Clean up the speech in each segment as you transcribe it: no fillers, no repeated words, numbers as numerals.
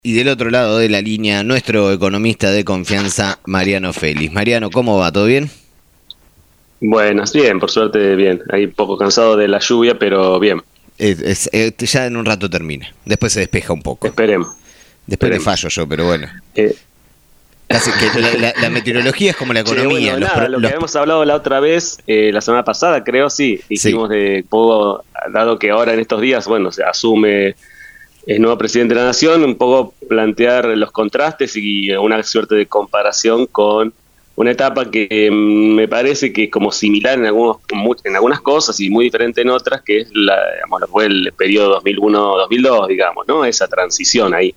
Y del otro lado de la línea, nuestro economista de confianza, Mariano Félix. Mariano, ¿cómo va? ¿Todo bien? Buenas, bien, por suerte bien. Ahí un poco cansado de la lluvia, pero bien. Ya en un rato termina. Después se despeja un poco. Esperemos. Después le esperemos. fallo yo, pero bueno. Eh, Casi que la meteorología es como la Che, economía. bueno, nada, lo que habíamos hablado la otra vez, la semana pasada, creo, sí, dijimos de poco, dado que ahora en estos días, bueno, se asume el nuevo presidente de la Nación, un poco plantear los contrastes y una suerte de comparación con una etapa que me parece que es como similar en algunas cosas y muy diferente en otras, que es digamos, fue el periodo 2001-2002, digamos, ¿no? Esa transición ahí.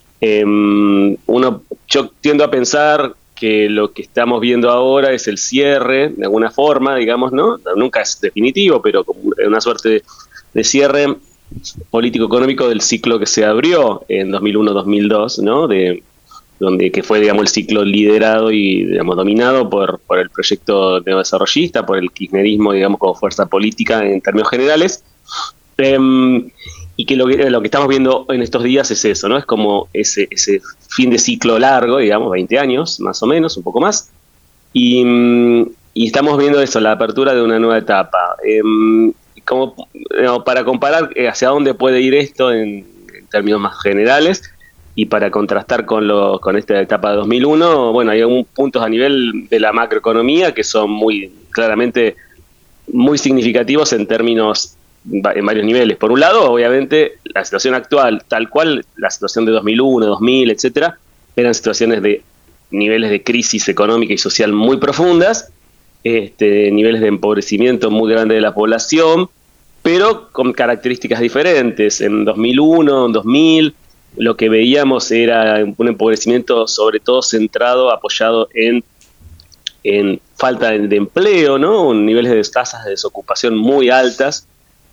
Yo tiendo a pensar que lo que estamos viendo ahora es el cierre, de alguna forma, digamos, ¿no? Nunca es definitivo, pero como una suerte de cierre político-económico del ciclo que se abrió en 2001-2002, ¿no? Que fue, digamos, el ciclo liderado y, digamos, dominado por el proyecto neodesarrollista, por el kirchnerismo, digamos, como fuerza política en términos generales. Y que lo que estamos viendo en estos días es eso, ¿no? Es como ese fin de ciclo largo, digamos, 20 años, más o menos, un poco más. Y estamos viendo eso, la apertura de una nueva etapa. Digamos, para comparar hacia dónde puede ir esto en términos más generales y para contrastar con esta etapa de 2001, bueno, hay algunos puntos a nivel de la macroeconomía que son muy claramente muy significativos en varios niveles. Por un lado, obviamente, la situación actual, tal cual la situación de 2001, 2000, etcétera, eran situaciones de niveles de crisis económica y social muy profundas, niveles de empobrecimiento muy grande de la población, pero con características diferentes. En 2001, en 2000, lo que veíamos era un empobrecimiento sobre todo centrado, apoyado en falta de empleo, ¿no? Niveles de tasas de desocupación muy altas,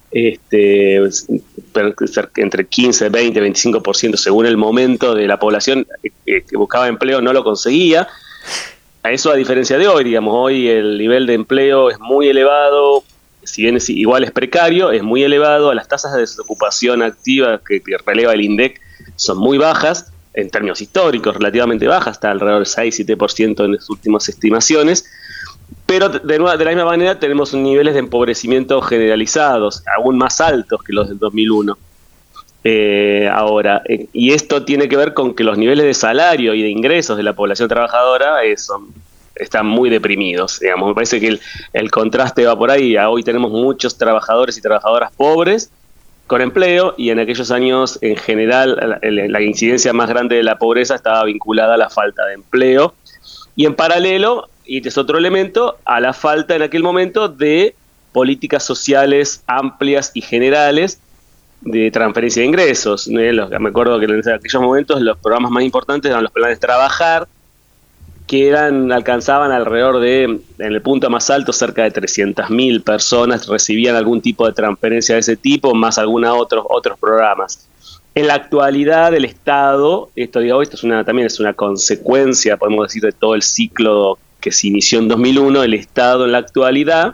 entre 15, 20, 25% según el momento de la población que buscaba empleo no lo conseguía. A eso, a diferencia de hoy, digamos, hoy el nivel de empleo es muy elevado, si bien igual es precario, es muy elevado. Las tasas de desocupación activa que releva el INDEC son muy bajas, en términos históricos, relativamente bajas, está alrededor del 6-7% en las últimas estimaciones. Pero de la misma manera tenemos niveles de empobrecimiento generalizados, aún más altos que los del 2001. Ahora, y esto tiene que ver con que los niveles de salario y de ingresos de la población trabajadora están muy deprimidos. Digamos, me parece que el contraste va por ahí. Hoy tenemos muchos trabajadores y trabajadoras pobres con empleo, y en aquellos años, en general, la incidencia más grande de la pobreza estaba vinculada a la falta de empleo. Y en paralelo, y este es otro elemento, a la falta en aquel momento de políticas sociales amplias y generales de transferencia de ingresos. Me acuerdo que en aquellos momentos los programas más importantes eran los planes Trabajar, que alcanzaban alrededor en el punto más alto, cerca de 300.000 personas recibían algún tipo de transferencia de ese tipo, más algunos otros programas. En la actualidad, el Estado, esto también es una consecuencia, podemos decir, de todo el ciclo que se inició en 2001, el Estado en la actualidad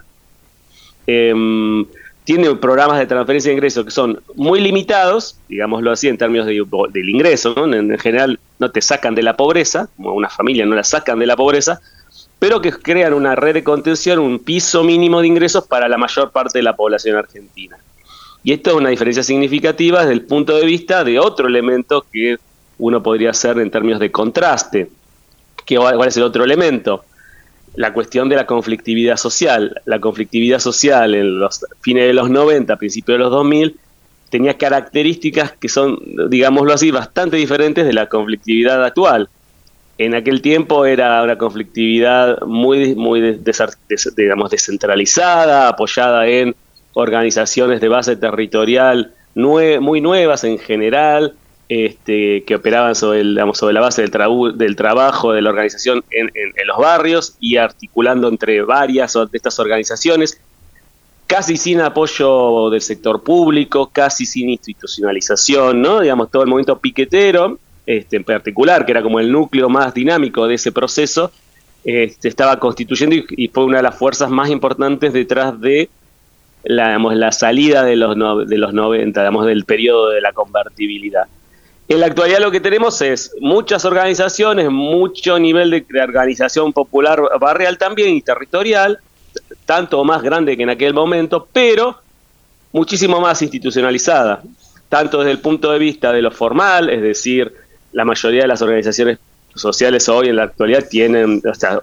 tiene programas de transferencia de ingresos que son muy limitados, digámoslo así, en términos del ingreso, ¿no? En general no te sacan de la pobreza, como a una familia no la sacan de la pobreza, pero que crean una red de contención, un piso mínimo de ingresos para la mayor parte de la población argentina. Y esto es una diferencia significativa desde el punto de vista de otro elemento que uno podría hacer en términos de contraste. ¿Cuál es el otro elemento? La cuestión de la conflictividad social. La conflictividad social en los fines de los 90, principios de los 2000, tenía características que son, digámoslo así, bastante diferentes de la conflictividad actual. En aquel tiempo era una conflictividad muy digamos, descentralizada, apoyada en organizaciones de base territorial muy nuevas en general, que operaban sobre la base del trabajo de la organización en los barrios y articulando entre varias de estas organizaciones, casi sin apoyo del sector público, casi sin institucionalización, ¿no? Digamos, todo el movimiento piquetero, en particular, que era como el núcleo más dinámico de ese proceso, estaba constituyendo y fue una de las fuerzas más importantes detrás de la salida de los 90, digamos, del periodo de la convertibilidad. En la actualidad lo que tenemos es muchas organizaciones, mucho nivel de organización popular barrial también y territorial, tanto o más grande que en aquel momento, pero muchísimo más institucionalizada, tanto desde el punto de vista de lo formal, es decir, la mayoría de las organizaciones sociales hoy en la actualidad tienen, o sea,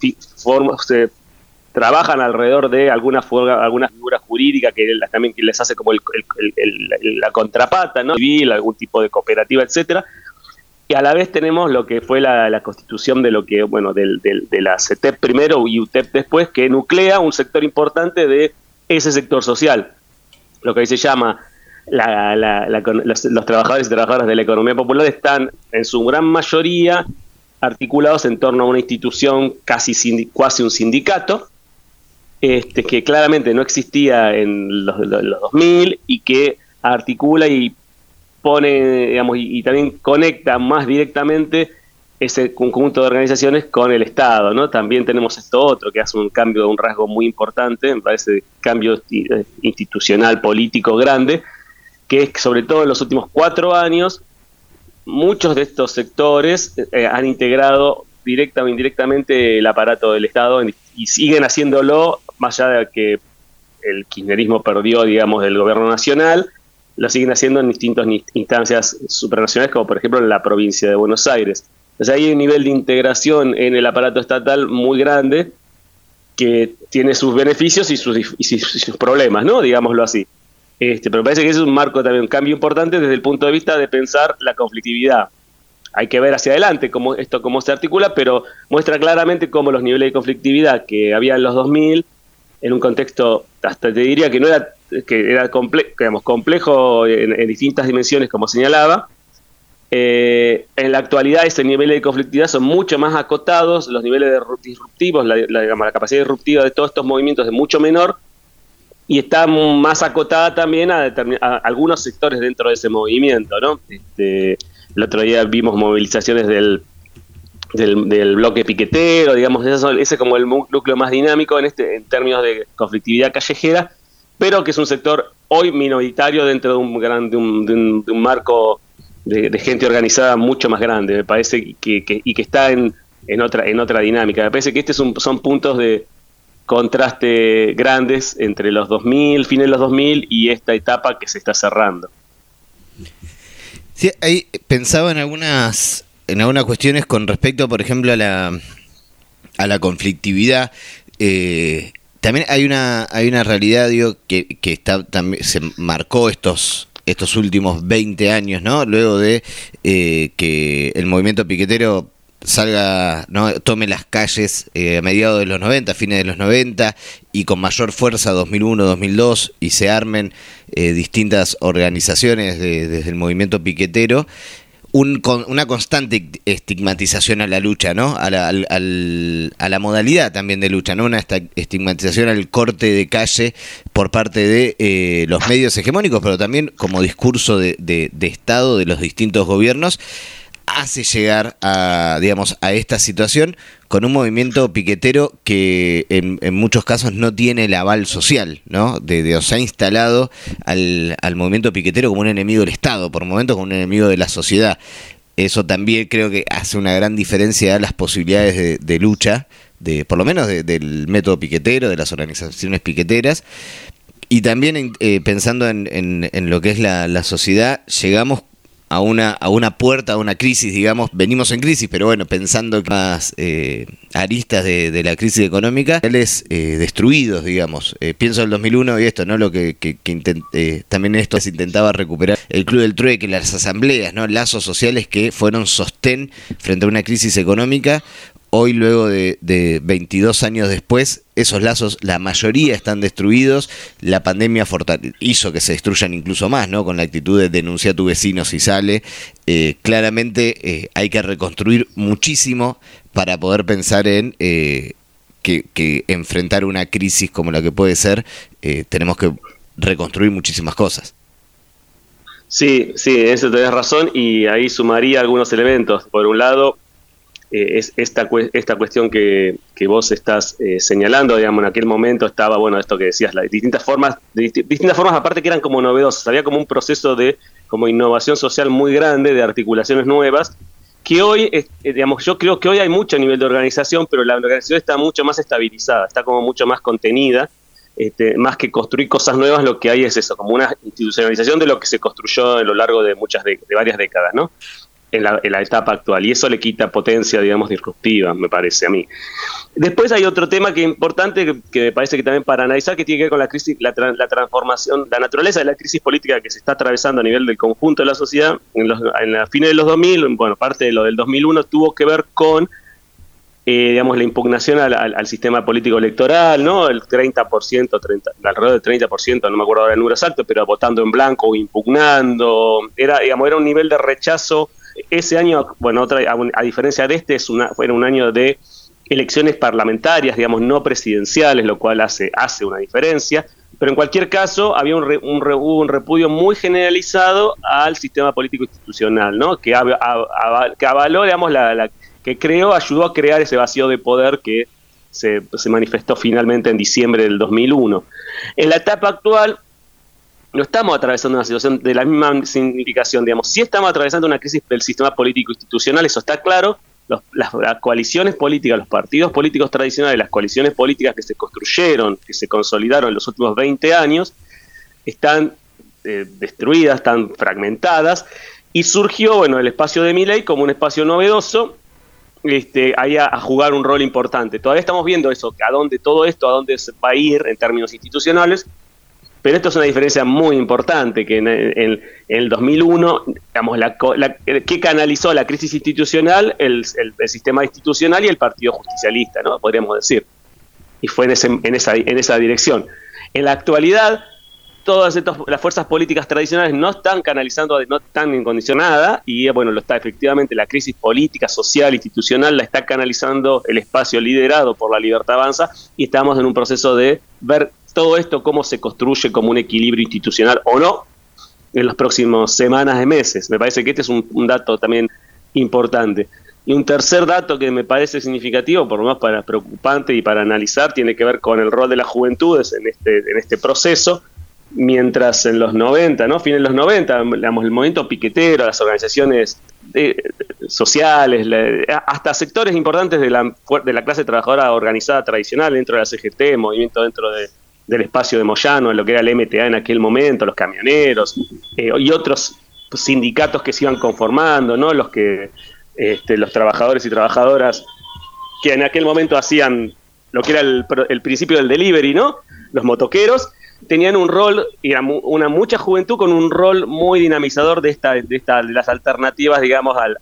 trabajan alrededor de alguna figura jurídica también que les hace como la contrapata, ¿no? Civil, algún tipo de cooperativa, etcétera. Y a la vez tenemos lo que fue la constitución de lo que, bueno, de la CETEP primero y UTEP después, que nuclea un sector importante de ese sector social, lo que ahí se llama los trabajadores y trabajadoras de la economía popular están en su gran mayoría articulados en torno a una institución casi un sindicato, que claramente no existía en los 2000 y que articula y pone, digamos, y también conecta más directamente ese conjunto de organizaciones con el Estado, ¿no? También tenemos esto otro que hace un cambio, un rasgo muy importante, me parece cambio institucional, político grande, que es que sobre todo en los últimos 4 años muchos de estos sectores han integrado directa o indirectamente el aparato del Estado y siguen haciéndolo, más allá de que el kirchnerismo perdió, digamos, el gobierno nacional, lo siguen haciendo en distintas instancias supranacionales, como por ejemplo en la provincia de Buenos Aires. O sea, hay un nivel de integración en el aparato estatal muy grande que tiene sus beneficios y sus problemas, ¿no? Digámoslo así. Pero me parece que ese es un marco también, un cambio importante desde el punto de vista de pensar la conflictividad. Hay que ver hacia adelante cómo se articula, pero muestra claramente cómo los niveles de conflictividad que había en los 2000, en un contexto, hasta te diría que no era, que era complejo en distintas dimensiones, como señalaba, en la actualidad ese nivel de conflictividad son mucho más acotados, los niveles disruptivos, la capacidad disruptiva de todos estos movimientos es mucho menor, y está más acotada también a algunos sectores dentro de ese movimiento, ¿no? El otro día vimos movilizaciones del bloque piquetero, digamos, ese es como el núcleo más dinámico en términos de conflictividad callejera, pero que es un sector hoy minoritario dentro de un marco de gente organizada mucho más grande, me parece, y que está en otra dinámica. Me parece que son puntos de contraste grandes entre los 2000, fines de los 2000 y esta etapa que se está cerrando. Sí, ahí pensaba en algunas cuestiones con respecto, por ejemplo, a la conflictividad. También hay una realidad, digo, que está también se marcó estos últimos 20 años, ¿no? Luego de que el movimiento piquetero salga, ¿no? Tome las calles a mediados de los 90, fines de los 90, y con mayor fuerza 2001, 2002, y se armen distintas organizaciones desde el movimiento piquetero, una constante estigmatización a la lucha, ¿no? A la modalidad también de lucha, ¿no? Una estigmatización al corte de calle por parte de los medios hegemónicos, pero también como discurso de Estado de los distintos gobiernos, hace llegar a esta situación con un movimiento piquetero que en muchos casos no tiene el aval social, ¿no? Se ha instalado al movimiento piquetero como un enemigo del Estado, por momentos como un enemigo de la sociedad. Eso también creo que hace una gran diferencia a las posibilidades de lucha, por lo menos del método piquetero, de las organizaciones piqueteras. Y también pensando en lo que es la sociedad, llegamos a una puerta, a una crisis, digamos, venimos en crisis, pero bueno, pensando más aristas de la crisis económica, destruidos, digamos. Pienso en el 2001 y esto, ¿no? Lo que también esto se intentaba recuperar el Club del Trueque, las asambleas, ¿no? Lazos sociales que fueron sostén frente a una crisis económica. Hoy, luego de 22 años después, esos lazos, la mayoría están destruidos. La pandemia hizo que se destruyan incluso más, ¿no? Con la actitud de denuncia a tu vecino si sale. Claramente hay que reconstruir muchísimo para poder pensar en que enfrentar una crisis como la que puede ser, tenemos que reconstruir muchísimas cosas. Sí, en eso tenés razón, y ahí sumaría algunos elementos. Por un lado, es esta cuestión que vos estás señalando, digamos, en aquel momento estaba, bueno, esto que decías, distintas formas aparte que eran como novedosas, había como un proceso de como innovación social muy grande, de articulaciones nuevas, que hoy, digamos, yo creo que hoy hay mucho nivel de organización, pero la organización está mucho más estabilizada, está como mucho más contenida, más que construir cosas nuevas, lo que hay es eso, como una institucionalización de lo que se construyó a lo largo de varias décadas, ¿no? En la etapa actual, y eso le quita potencia, digamos, disruptiva, me parece a mí. Después hay otro tema que es importante, que me parece que también para analizar, que tiene que ver con la crisis, la transformación, la naturaleza de la crisis política que se está atravesando a nivel del conjunto de la sociedad. En la fines de los 2000, bueno, parte de lo del 2001 tuvo que ver con, digamos, la impugnación al sistema político electoral, ¿no? El 30%, alrededor del 30%, no me acuerdo ahora el número exacto, pero votando en blanco o impugnando. Era un nivel de rechazo. Ese año, bueno, a diferencia de este, fue un año de elecciones parlamentarias, digamos, no presidenciales, lo cual hace una diferencia, pero en cualquier caso había un repudio muy generalizado al sistema político institucional, ¿no? Que avaló, digamos, ayudó a crear ese vacío de poder que se manifestó finalmente en diciembre del 2001. En la etapa actual, no estamos atravesando una situación de la misma significación, digamos. Sí estamos atravesando una crisis del sistema político institucional, eso está claro. Las coaliciones políticas, los partidos políticos tradicionales, las coaliciones políticas que se construyeron, que se consolidaron en los últimos 20 años, están destruidas, están fragmentadas, y surgió, bueno, el espacio de Milei como un espacio novedoso, ahí a jugar un rol importante. Todavía estamos viendo eso, a dónde se va a ir en términos institucionales. Pero esto es una diferencia muy importante, que en el 2001, digamos, que canalizó la crisis institucional, el sistema institucional y el Partido Justicialista, ¿no? Podríamos decir. Y fue en esa dirección. En la actualidad, todas las fuerzas políticas tradicionales no están canalizando, no están en condición nada, y bueno, efectivamente la crisis política, social, institucional, la está canalizando el espacio liderado por La Libertad Avanza, y estamos en un proceso de ver todo esto, cómo se construye como un equilibrio institucional o no en las próximas semanas y meses. Me parece que este es un dato también importante. Y un tercer dato que me parece significativo, por lo menos para preocupante y para analizar, tiene que ver con el rol de las juventudes en este proceso. Mientras en los 90, ¿no? Fines de los 90, digamos, el movimiento piquetero, las organizaciones sociales, hasta sectores importantes de la clase trabajadora organizada tradicional dentro de la CGT, movimiento dentro del espacio de Moyano, lo que era el MTA en aquel momento, los camioneros, y otros sindicatos que se iban conformando, ¿no? Los trabajadores y trabajadoras que en aquel momento hacían lo que era el principio del delivery, ¿no? Los motoqueros tenían un rol, y mucha juventud con un rol muy dinamizador de las alternativas, digamos, al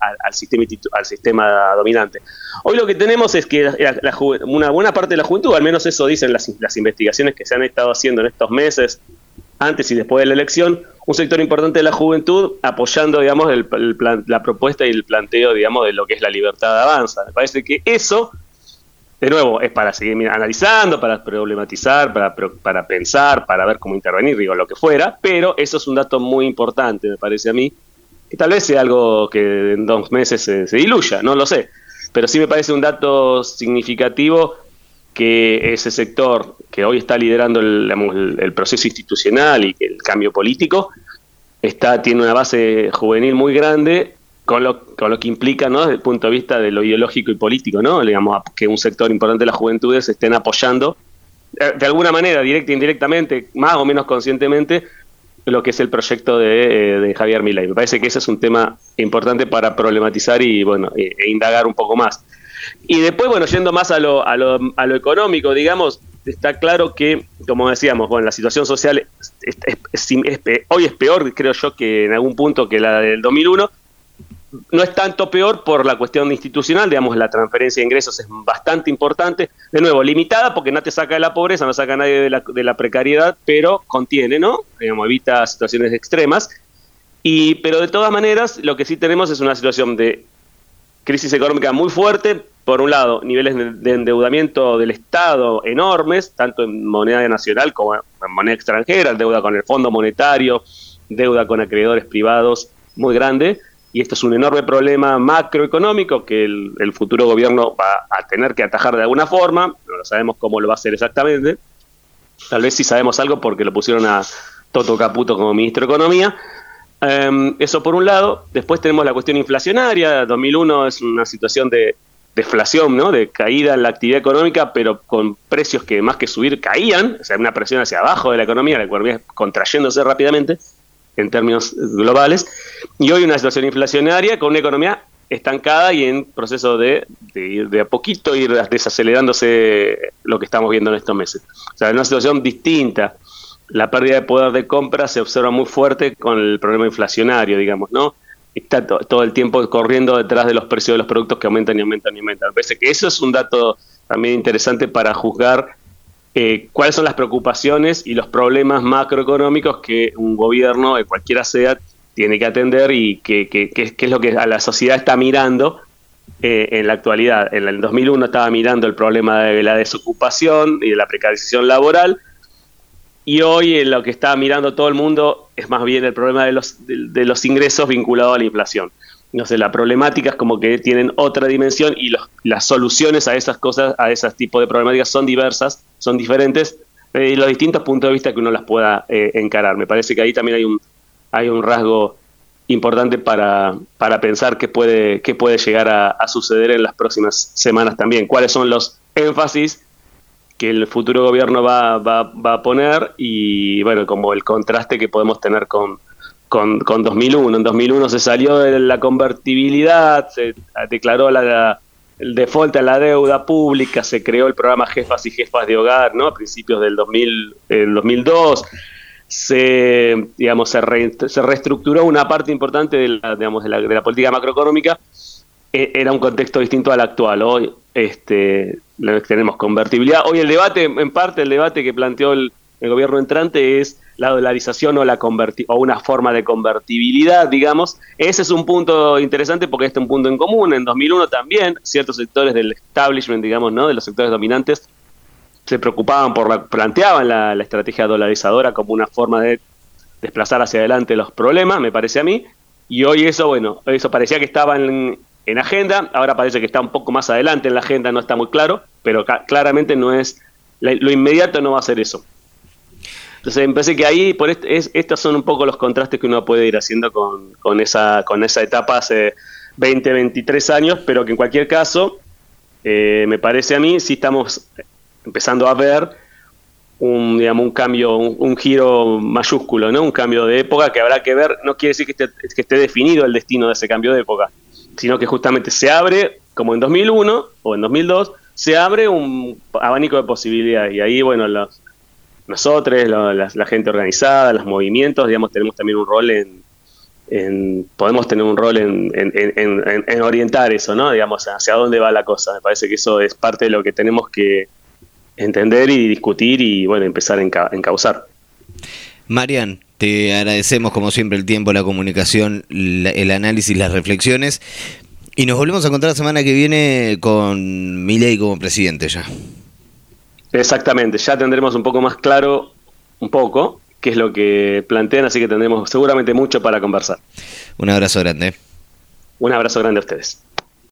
sistema dominante. Hoy lo que tenemos es que una buena parte de la juventud, al menos eso dicen las investigaciones que se han estado haciendo en estos meses, antes y después de la elección, un sector importante de la juventud apoyando, digamos, la propuesta y el planteo, digamos, de lo que es La Libertad Avanza. Me parece que eso, de nuevo, es para seguir analizando, para problematizar, para pensar, para ver cómo intervenir, digo, lo que fuera, pero eso es un dato muy importante, me parece a mí, que tal vez sea algo que en 2 meses se diluya, no lo sé, pero sí me parece un dato significativo que ese sector que hoy está liderando el proceso institucional y el cambio político tiene una base juvenil muy grande, con lo que implica, ¿no?, desde el punto de vista de lo ideológico y político, ¿no? Digamos, que un sector importante de las juventudes estén apoyando de alguna manera, directa e indirectamente, más o menos conscientemente, lo que es el proyecto de Javier Milei. Me parece que ese es un tema importante para problematizar y e indagar un poco más. Y después, yendo más a lo económico, digamos, está claro que, como decíamos, la situación social hoy es peor, creo yo, que en algún punto que la del 2001. No es tanto peor por la cuestión institucional, digamos, la transferencia de ingresos es bastante importante, de nuevo, limitada porque no te saca de la pobreza, no saca a nadie de la precariedad, pero contiene, ¿no? Digamos, evita situaciones extremas, pero de todas maneras, lo que sí tenemos es una situación de crisis económica muy fuerte, por un lado, niveles de endeudamiento del Estado enormes, tanto en moneda nacional como en moneda extranjera, deuda con el Fondo Monetario, deuda con acreedores privados muy grande, y esto es un enorme problema macroeconómico que el futuro gobierno va a tener que atajar de alguna forma, no lo sabemos cómo lo va a hacer exactamente, tal vez sí sabemos algo porque lo pusieron a Toto Caputo como ministro de Economía. Eso por un lado. Después tenemos la cuestión inflacionaria. 2001 es una situación de deflación, ¿no? De caída en la actividad económica, pero con precios que más que subir caían, o sea, una presión hacia abajo de la economía contrayéndose rápidamente en términos globales, y hoy una situación inflacionaria con una economía estancada y en proceso de ir de a poquito ir desacelerándose lo que estamos viendo en estos meses. O sea, en una situación distinta. La pérdida de poder de compra se observa muy fuerte con el problema inflacionario, digamos, ¿no? Está todo el tiempo corriendo detrás de los precios de los productos que aumentan y aumentan y aumentan. Me parece que eso es un dato también interesante para juzgar cuáles son las preocupaciones y los problemas macroeconómicos que un gobierno, de cualquiera sea, tiene que atender y qué es lo que a la sociedad está mirando en la actualidad. En el 2001 estaba mirando el problema de la desocupación y de la precarización laboral, y hoy lo que está mirando todo el mundo es más bien el problema de los ingresos vinculados a la inflación. No sé, las problemáticas como que tienen otra dimensión y las soluciones a esas cosas, a esos tipos de problemáticas son diversas, son diferentes, y los distintos puntos de vista que uno las pueda encarar. Me parece que ahí también hay un rasgo importante para pensar qué puede llegar a suceder en las próximas semanas también. ¿Cuáles son los énfasis que el futuro gobierno va a poner? Y bueno, como el contraste que podemos tener con 2001. En 2001 se salió de la convertibilidad, se declaró el default a la deuda pública, se creó el programa Jefas y Jefas de Hogar, ¿no? A principios del 2002, se reestructuró una parte importante de la política macroeconómica. Era un contexto distinto al actual. Hoy tenemos convertibilidad. Hoy el debate que planteó el gobierno entrante es la dolarización o una forma de convertibilidad, digamos. Ese es un punto interesante porque este es un punto en común. En 2001 también ciertos sectores del establishment, digamos, ¿no? De los sectores dominantes se preocupaban planteaban la estrategia dolarizadora como una forma de desplazar hacia adelante los problemas, me parece a mí. Y hoy eso parecía que estaba en agenda, ahora parece que está un poco más adelante en la agenda, no está muy claro, pero claramente no es, lo inmediato no va a ser eso. Entonces me parece que ahí, estos son un poco los contrastes que uno puede ir haciendo con esa etapa hace 20, 23 años, pero que en cualquier caso, me parece a mí, sí estamos empezando a ver un cambio, un giro mayúsculo, ¿no? Un cambio de época que habrá que ver. No quiere decir que esté definido el destino de ese cambio de época, sino que justamente se abre, como en 2001 o en 2002, se abre un abanico de posibilidades. Y ahí, bueno, nosotros, la gente organizada, los movimientos, digamos, tenemos también un rol podemos tener un rol en orientar eso, ¿no? Digamos, hacia dónde va la cosa. Me parece que eso es parte de lo que tenemos que entender y discutir y, bueno, empezar a encauzar. Marian, te agradecemos como siempre el tiempo, la comunicación, el análisis, las reflexiones, y nos volvemos a encontrar la semana que viene con Milei como presidente ya. Exactamente, ya tendremos un poco más claro, qué es lo que plantean, así que tendremos seguramente mucho para conversar. Un abrazo grande. Un abrazo grande a ustedes.